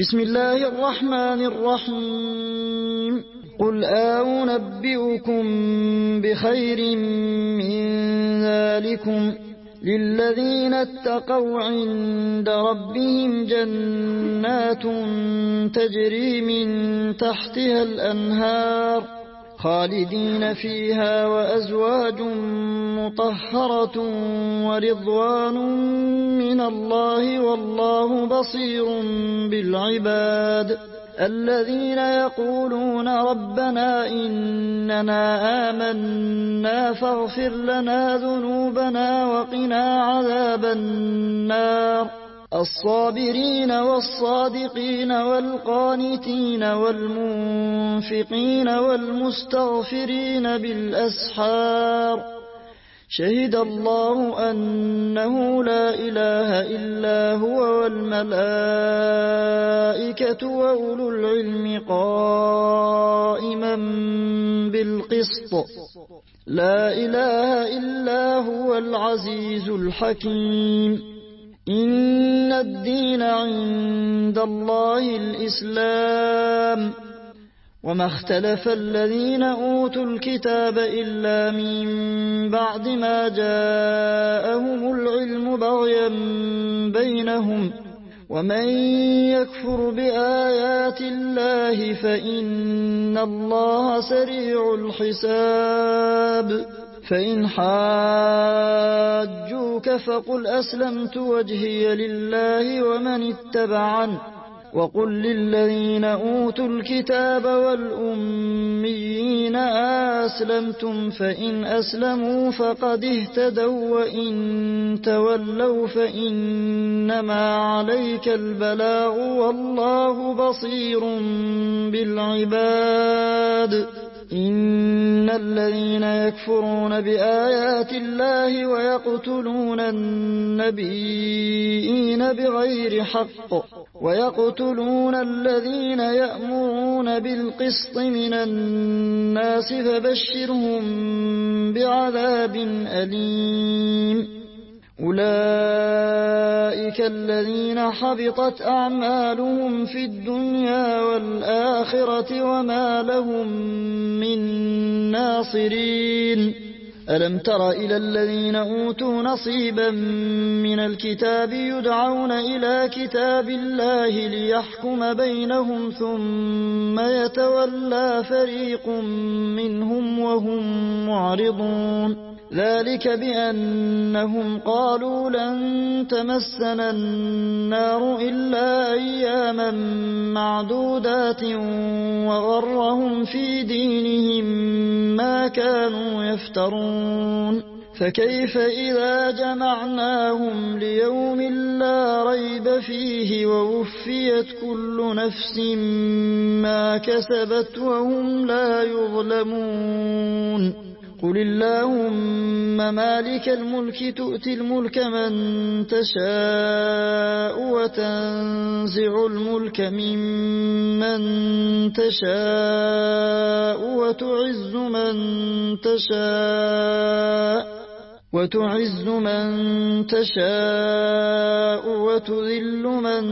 بسم الله الرحمن الرحيم. قل أنبئكم بخير من ذلكم للذين اتقوا عند ربهم جنات تجري من تحتها الأنهار خالدين فيها وأزواج مطهرة ورضوان من الله والله بصير بالعباد. الذين يقولون ربنا إننا آمنا فاغفر لنا ذنوبنا وقنا عذاب النار. الصابرين والصادقين والقانتين والمنفقين والمستغفرين بالأسحار. شهد الله أنه لا إله إلا هو والملائكة وأولو العلم قائما بالقسط. لا إله إلا هو العزيز الحكيم. إن الدين عند الله الإسلام. وما اختلف الذين أوتوا الكتاب إلا من بعد ما جاءهم العلم بغيا بينهم. ومن يكفر بآيات الله فإن الله سريع الحساب. فإن حاجوك فقل أسلمت وجهي لله ومن اتبعني وقل للذين أوتوا الكتاب والأميين أسلمتم فإن أسلموا فقد اهتدوا وإن تولوا فإنما عليك البلاغ والله بصير بالعباد. إن الذين يكفرون بآيات الله ويقتلون النبيين بغير حق ويقتلون الذين يأمرون بالقسط من الناس فبشرهم بعذاب أليم. أولئك الذين حبطت أعمالهم في الدنيا والآخرة وما لهم من ناصرين. ألم تر إلى الذين أوتوا نصيبا من الكتاب يدعون إلى كتاب الله ليحكم بينهم ثم يتولى فريق منهم وهم معرضون. ذلك بأنهم قالوا لن تمسنا النار إلا أياما معدودات وغرهم في دينهم ما كانوا يفترون. فكيف إذا جمعناهم ليوم لا ريب فيه ووفيت كل نفس ما كسبت وهم لا يظلمون. قل اللهم مالك الملك تؤتي الملك من تشاء وتنزع الملك ممن تشاء وتعز من تشاء وتذل من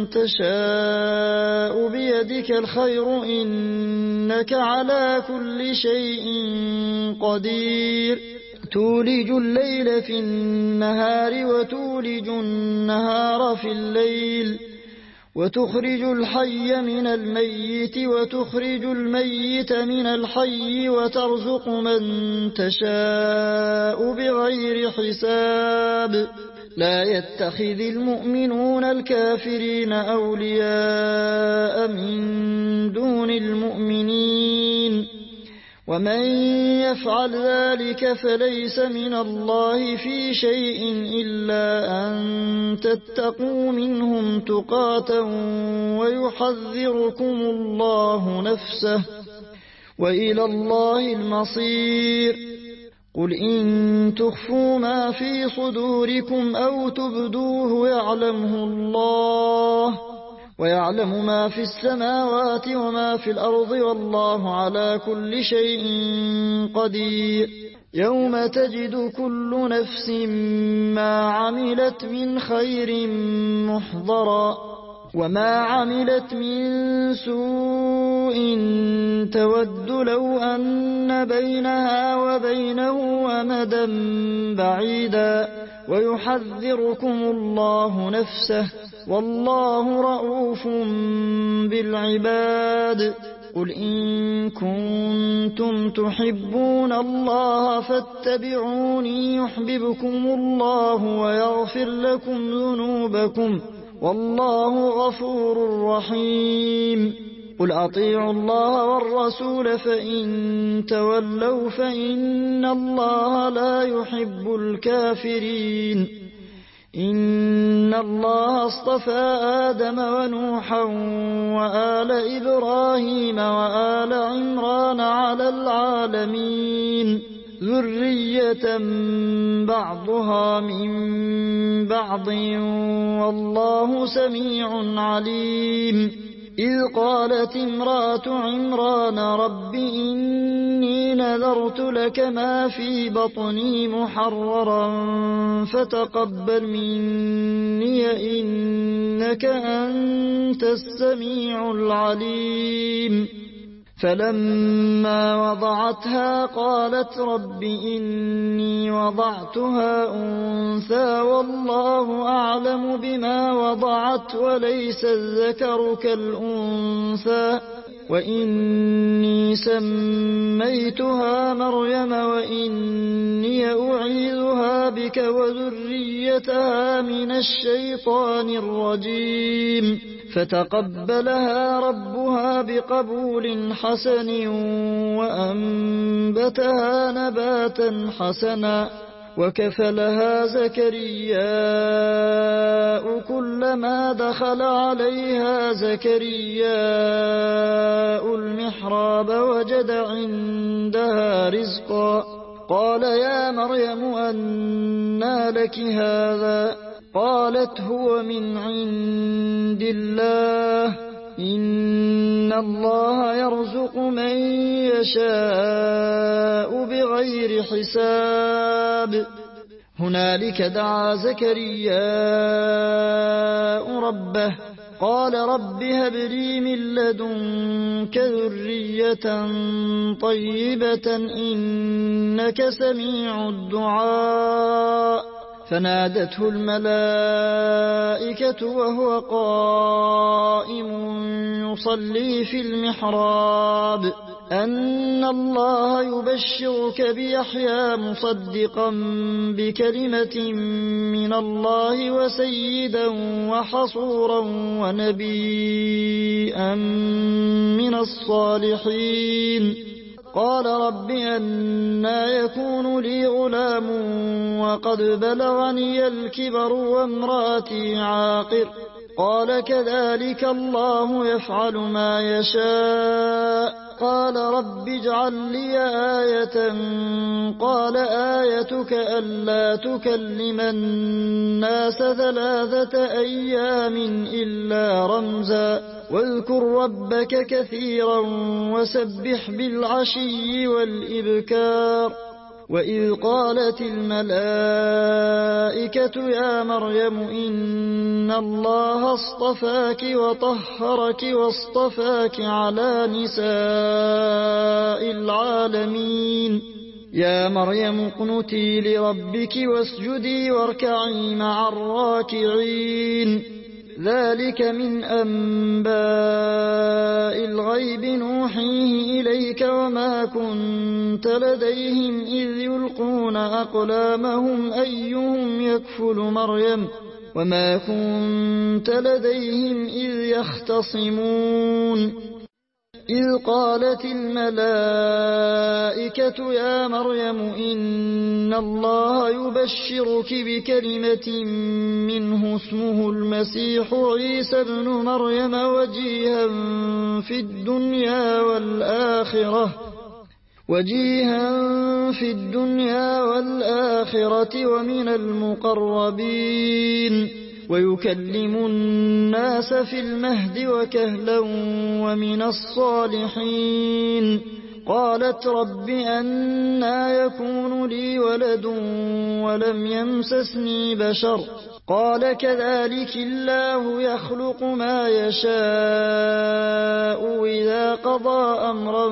تشاء بيدك الخير إنك على كل شيء قدير. تولج الليل في النهار وتولج النهار في الليل وتخرج الحي من الميت وتخرج الميت من الحي وترزق من تشاء بغير حساب. لا يتخذ المؤمنون الكافرين أولياء من دون المؤمنين ومن يفعل ذلك فليس من الله في شيء إلا أن تتقوا منهم تقاة ويحذركم الله نفسه وإلى الله المصير. قل إن تخفوا ما في صدوركم أو تبدوه يعلمه الله ويعلم ما في السماوات وما في الأرض والله على كل شيء قدير. يوم تجد كل نفس ما عملت من خير محضرا وما عملت من سوء تود لو أن بينها وبينه أمدا بعيدا ويحذركم الله نفسه والله رءوف بالعباد قل إن كنتم تحبون الله فاتبعوني يحببكم الله ويغفر لكم ذنوبكم والله غفور رحيم قل أطيعوا الله والرسول فإن تولوا فإن الله لا يحب الكافرين إن الله اصطفى آدم ونوحا وآل إبراهيم وآل عمران على العالمين ذرية بعضها من بعض والله سميع عليم إذ قالت امرأة عمران رب إني نذرت لك ما في بطني محررا فتقبل مني إنك أنت السميع العليم فلما وضعتها قالت رب إني وضعتها أنثى والله أعلم بما وضعت وليس الذكر كالأنثى وإني سميتها مريم وإني أعيذها بك وذريتها من الشيطان الرجيم فتقبلها ربها بقبول حسن وأنبتها نباتا حسنا وكفلها زكرياء كلما دخل عليها زكرياء المحراب وجد عندها رزقا قال يا مريم أنى لك هذا قالت هو من عند الله إن الله يرزق من يشاء بغير حساب هنالك دعا زكرياء ربه قال رب هب لي من لدنك ذرية طيبة إنك سميع الدعاء فنادته الملائكة وهو قائم يصلي في المحراب أن الله يبشرك بيحيى مصدقا بكلمة من الله وسيدا وحصورا ونبيا من الصالحين قال رب أنى يكون لي غلام وقد بلغني الكبر وامرأتي عاقر قال كذلك الله يفعل ما يشاء قال رب اجعل لي آية قال آيتك ألا تكلم الناس 3 أيام إلا رمزا واذكر ربك كثيرا وسبح بالعشي والإبكار وإذ قالت الملائكة يا مريم إن الله اصطفاك وطهرك واصطفاك على نساء العالمين يا مريم اقنتي لربك واسجدي واركعي مع الراكعين ذلك من أنباء الغيب نوحيه إليك وما كنت لديهم إذ يلقون أقلامهم أيهم يكفل مريم وما كنت لديهم إذ يختصمون إذ قالت الملائكة يا مريم إن الله يبشرك بكلمة منه اسمه المسيح عيسى ابن مريم وجيها في الدنيا والآخرة ومن المقربين ويكلم الناس في المهد وكهلا ومن الصالحين قالت رب أنى يكون لي ولد ولم يمسسني بشر قال كذلك الله يخلق ما يشاء إذا قضى أمرا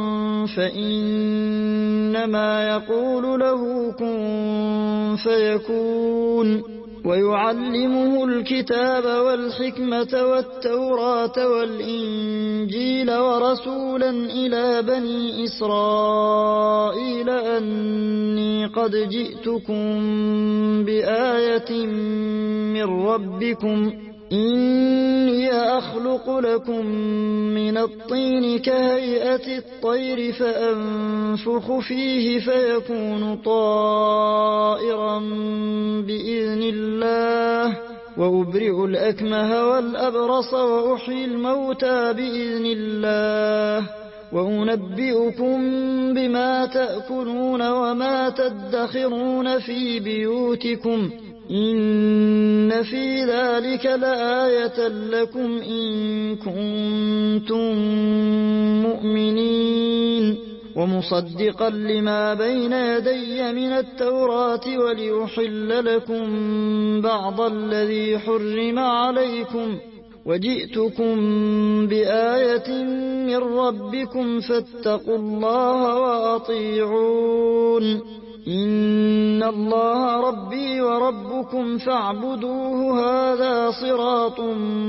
فإنما يقول له كن فيكون ويعلمه الكتاب والحكمة والتوراة والإنجيل ورسولا إلى بني إسرائيل أني قد جئتكم بآية من ربكم إني أخلق لكم من الطين كهيئة الطير فأنفخ فيه فيكون طائرا بإذن الله وأبرئ الأكمه والأبرص وأحيي الموتى بإذن الله وأنبئكم بما تأكلون وما تدخرون في بيوتكم إن في ذلك لآية لكم إن كنتم مؤمنين ومصدقا لما بين يدي من التوراة وليحل لكم بعض الذي حرم عليكم وجئتكم بآية من ربكم فاتقوا الله وأطيعون إن الله ربي وربكم فاعبدوه هذا صراط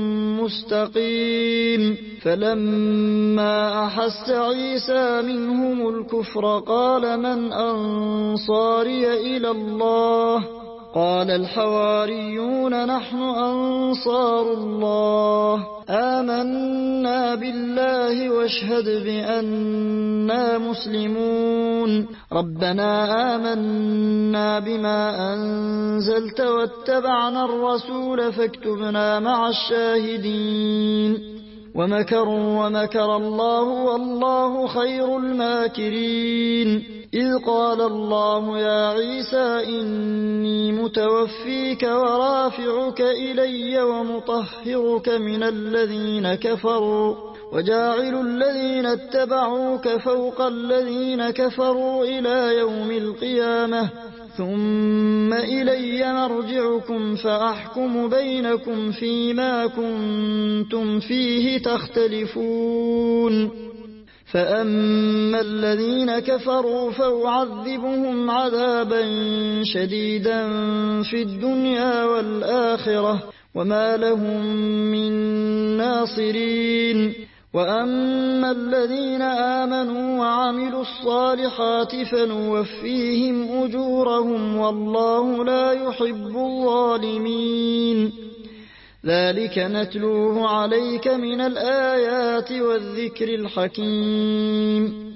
مستقيم فلما أحس عيسى منهم الكفر قال من أنصاري إلى الله قال الحواريون نحن أنصار الله آمنا بالله واشهد بأننا مسلمون ربنا آمنا بما أنزلت واتبعنا الرسول فاكتبنا مع الشاهدين ومكروا ومكر الله والله خير الماكرين إذ قال الله يا عيسى إني متوفيك ورافعك إلي ومطهرك من الذين كفروا وجاعل الذين اتبعوك فوق الذين كفروا إلى يوم القيامة ثم إلي مرجعكم فأحكم بينكم فيما كنتم فيه تختلفون فأما الذين كفروا فأعذبهم عذابا شديدا في الدنيا والآخرة وما لهم من ناصرين وأما الذين آمنوا وعملوا الصالحات فنوفيهم أجورهم والله لا يحب الظالمين ذلك نتلوه عليك من الآيات والذكر الحكيم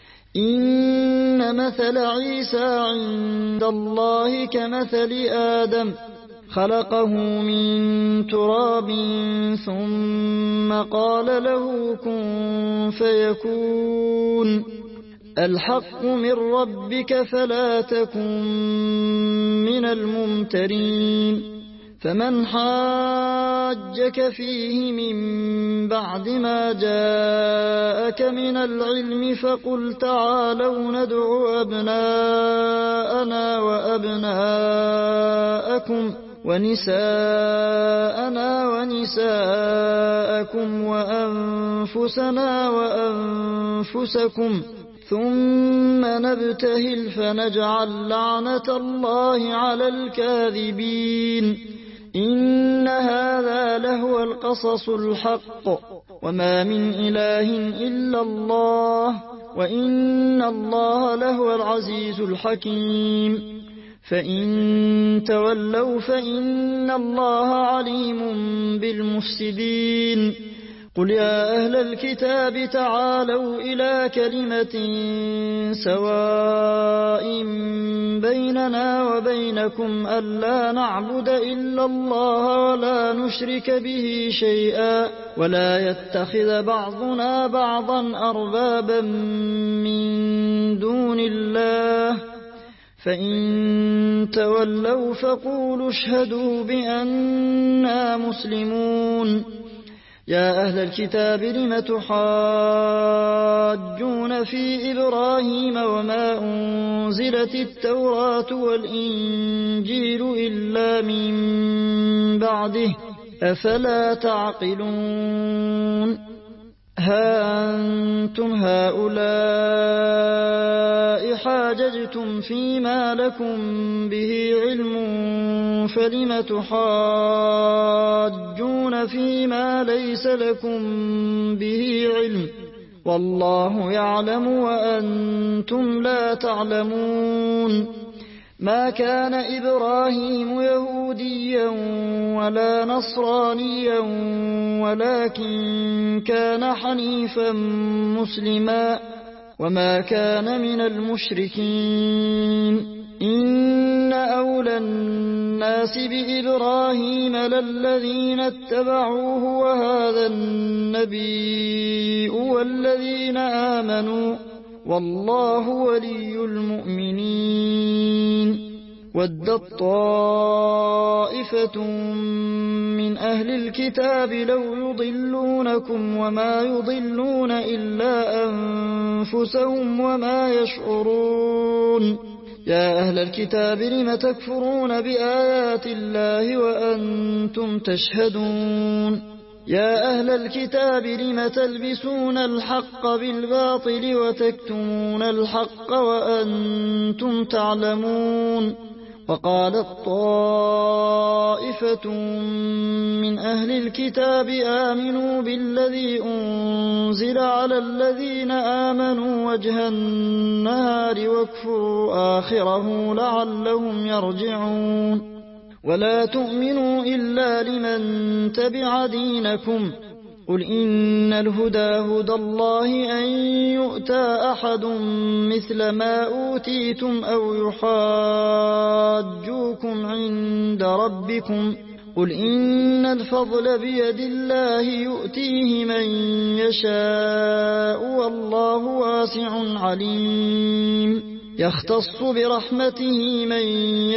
إن مثل عيسى عند الله كمثل آدم خلقه من تراب ثم قال له كن فيكون الحق من ربك فلا تكن من الممترين فمن حاجك فيه من بعد ما جاءك من العلم فقل تعالوا ندع أبناءنا وأبناءكم ونساءنا ونساءكم وأنفسنا وأنفسكم ثم نبتهل فنجعل لعنة الله على الكاذبين إن هذا لهو القصص الحق وما من إله إلا الله وإن الله لهو العزيز الحكيم فإن تولوا فإن الله عليم بالمفسدين قل يا أهل الكتاب تعالوا إلى كلمة سواء بيننا وبينكم ألا نعبد إلا الله ولا نشرك به شيئا ولا يتخذ بعضنا بعضا أربابا من دون الله فإن تولوا فقولوا اشهدوا بأننا مسلمون يا أهل الكتاب لم تحاجون في إبراهيم وما أنزلت التوراة والإنجيل إلا من بعده أفلا تعقلون ها أنتم هؤلاء حاججتم فيما لكم به علم فلم تحاجون فيما ليس لكم به علم والله يعلم وأنتم لا تعلمون ما كان إبراهيم يهوديا ولا نصرانيا ولكن كان حنيفا مسلما وما كان من المشركين إن أولى الناس بإبراهيم للذين اتبعوه وهذا النبي والذين آمنوا والله ولي المؤمنين ودت طائفة من أهل الكتاب لو يضلونكم وما يضلون إلا أنفسهم وما يشعرون يا أهل الكتاب لم تكفرون بآيات الله وأنتم تشهدون يا أهل الكتاب لم تلبسون الحق بالباطل وتكتمون الحق وأنتم تعلمون وقالت طائفة من أهل الكتاب آمنوا بالذي أنزل على الذين آمنوا وجه النهار واكفروا آخره لعلهم يرجعون ولا تؤمنوا إلا لمن تبع دينكم قل إن الهدى هدى الله أن يؤتى أحد مثل ما أوتيتم أو يحاجوكم عند ربكم قل إن الفضل بيد الله يؤتيه من يشاء والله واسع عليم يختص برحمته من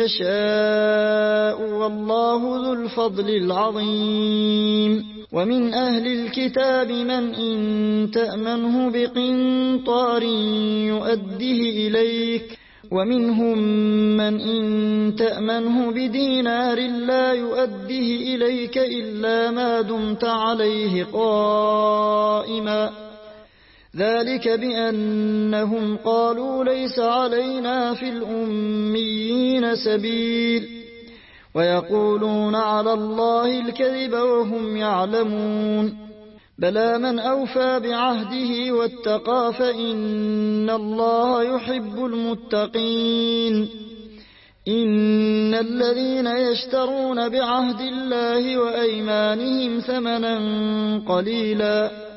يشاء والله ذو الفضل العظيم ومن أهل الكتاب من إن تأمنه بقنطار يؤده إليك ومنهم من إن تأمنه بدينار لا يؤده إليك إلا ما دمت عليه قائما ذلك بأنهم قالوا ليس علينا في الأميين سبيل ويقولون على الله الكذب وهم يعلمون بلى من أوفى بعهده واتقى فإن الله يحب المتقين إن الذين يشترون بعهد الله وأيمانهم ثمنا قليلا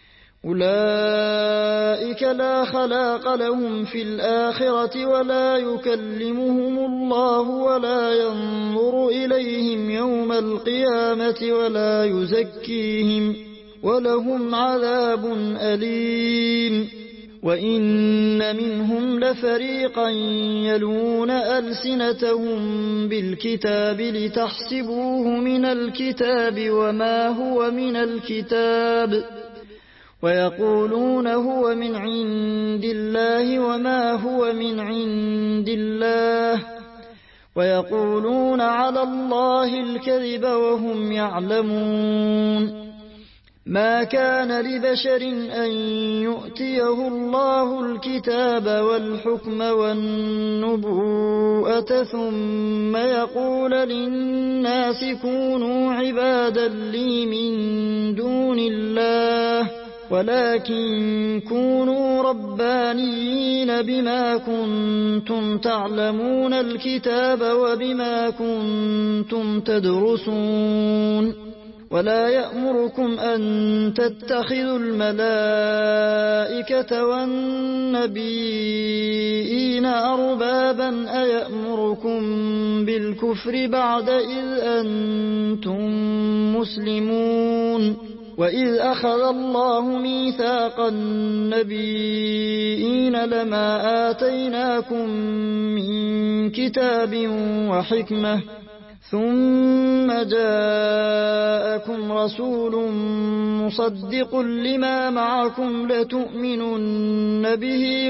أولئك لا خلاق لهم في الآخرة ولا يكلمهم الله ولا ينظر إليهم يوم القيامة ولا يزكيهم ولهم عذاب أليم وإن منهم لفريقا يلون ألسنتهم بالكتاب لتحسبوه من الكتاب وما هو من الكتاب ويقولون هو من عند الله وما هو من عند الله ويقولون على الله الكذب وهم يعلمون ما كان لبشر أن يؤتيه الله الكتاب والحكم والنبوءة ثم يقول للناس كونوا عبادا لي من دون الله ولكن كونوا ربانيين بما كنتم تعلمون الكتاب وبما كنتم تدرسون ولا يأمركم أن تتخذوا الملائكة والنبيين أربابا أيأمركم بالكفر بعد إذ أنتم مسلمون وإذ أخذ الله ميثاق النبيين لما آتيناكم من كتاب وحكمة ثم جاءكم رسول مصدق لما معكم لتؤمنن به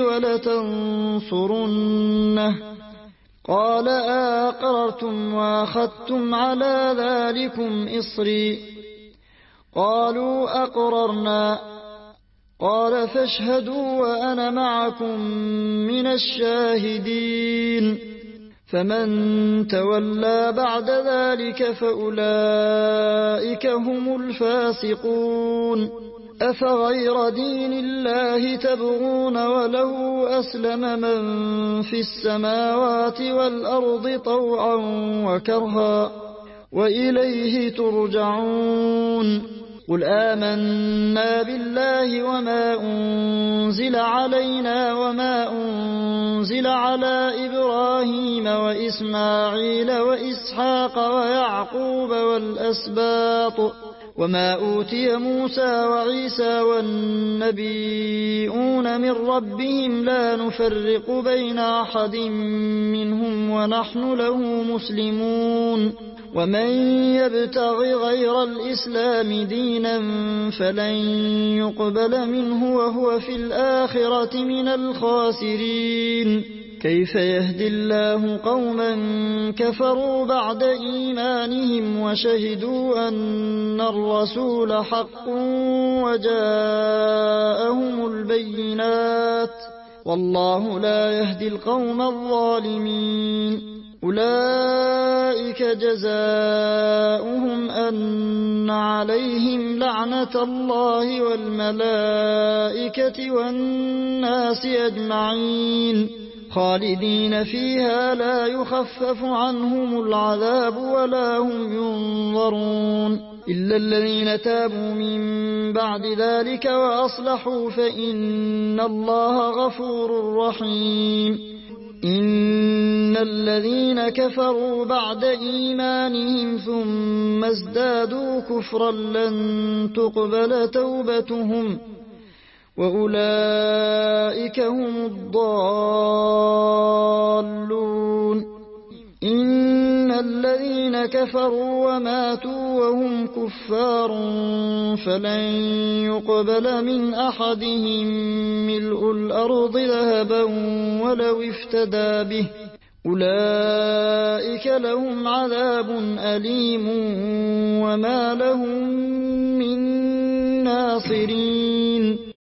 ولتنصرنه قال أقررتم وأخذتم على ذلكم إصري قالوا أقررنا قال فاشهدوا وأنا معكم من الشاهدين فمن تولى بعد ذلك فأولئك هم الفاسقون أفغير دين الله تبغون وله أسلم من في السماوات والأرض طوعا وكرها وإليه ترجعون قل آمنا بالله وما أنزل علينا وما أنزل على إبراهيم وإسماعيل وإسحاق ويعقوب والأسباط وما أوتي موسى وعيسى والنبيون من ربهم لا نفرق بين أحد منهم ونحن له مسلمون ومن يبتغ غير الإسلام دينا فلن يقبل منه وهو في الآخرة من الخاسرين كيف يهدي الله قوما كفروا بعد إيمانهم وشهدوا أن الرسول حق وجاءهم البينات والله لا يهدي القوم الظالمين أولئك جزاؤهم أن عليهم لعنة الله والملائكة والناس أجمعين خالدين فيها لا يخفف عنهم العذاب ولا هم ينظرون إلا الذين تابوا من بعد ذلك وأصلحوا فإن الله غفور رحيم إن الذين كفروا بعد إيمانهم ثم ازدادوا كفرا لن تقبل توبتهم وأولئك هم الضالون إن الذين كفروا وماتوا وهم كفار فلن يقبل من أحدهم ملء الأرض ذهبا ولو افتدى به أولئك لهم عذاب أليم وما لهم من ناصرين